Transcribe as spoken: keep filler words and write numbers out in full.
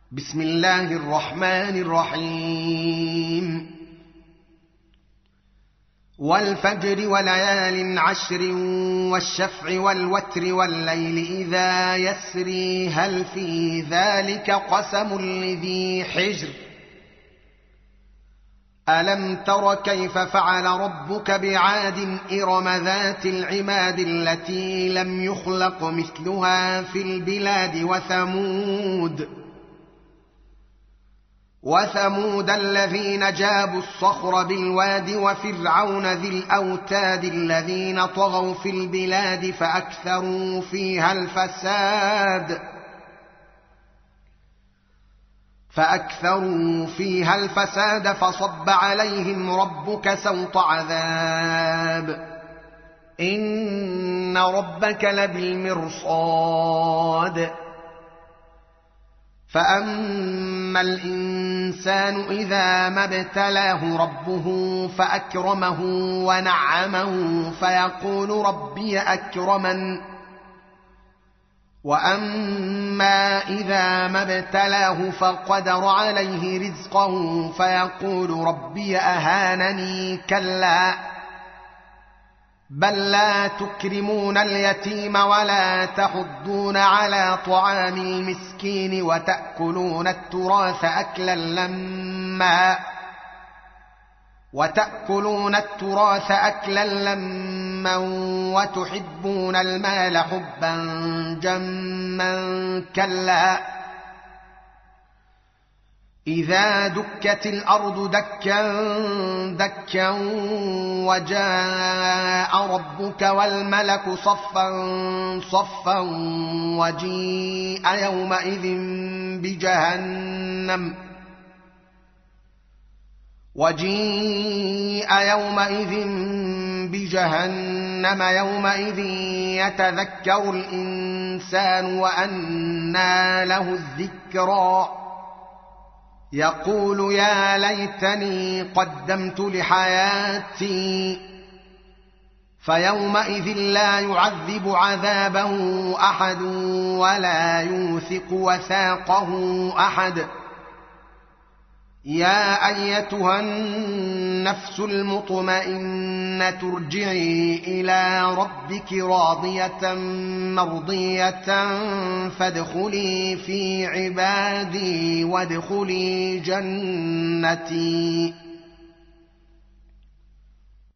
بسم الله الرحمن الرحيم والفجر وليال عشر والشفع والوتر والليل إذا يسري هل في ذلك قسم لذي حجر ألم تر كيف فعل ربك بعاد إرم ذات العماد التي لم يخلق مثلها في البلاد وثمود وثمود الذين جابوا الصخر بالواد وفرعون ذي الأوتاد الذين طغوا في البلاد فأكثروا فيها الفساد فأكثروا فيها الفساد فصب عليهم ربك سوط عذاب إن ربك لبالمرصاد فأما الإنسان إذا ما ابتلاه ربه فأكرمه ونعمه فيقول ربي أكرمن وأما إذا ما ابتلاه فقدر عليه رزقه فيقول ربي أهانني كلا بل لا تكرمون اليتيم ولا تحضون على طعام المسكين وتأكلون التراث أكلا لما وتأكلون التراث أكلا لما وتحبون المال حبا جما كلا إذا دكت الأرض دكا دكا وجاء ربك والملك صفا صفا وجيء يومئذ بجهنم وجيء يومئذ بجهنم يومئذ يتذكر الإنسان وأنى له الذكرى يقول يا ليتني قدمت لحياتي فيومئذ لا يعذب عذابه أحد ولا يوثق وثاقه أحد يا أيتها النفس المطمئنة ارجعي إلى ربك راضية مرضية فادخلي في عبادي وادخلي جنتي